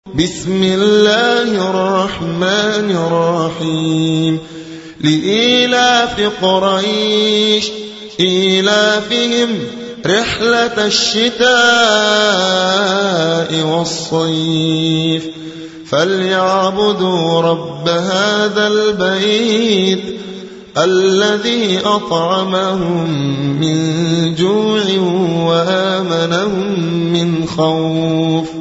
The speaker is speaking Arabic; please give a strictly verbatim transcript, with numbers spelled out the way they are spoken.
بسم الله الرحمن الرحيم لإيلاف قريش إيلافهم رحلة الشتاء والصيف فليعبدوا رب هذا البيت الذي أطعمهم من جوع وآمنهم من خوف